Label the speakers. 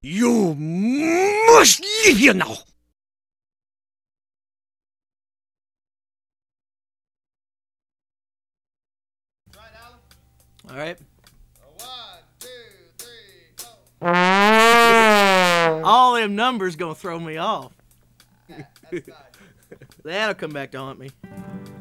Speaker 1: You must leave here now!
Speaker 2: All right.
Speaker 3: 1, 2, 3, go.
Speaker 2: All them numbers gonna throw me off.
Speaker 3: That's nice.
Speaker 2: That'll come back to haunt me.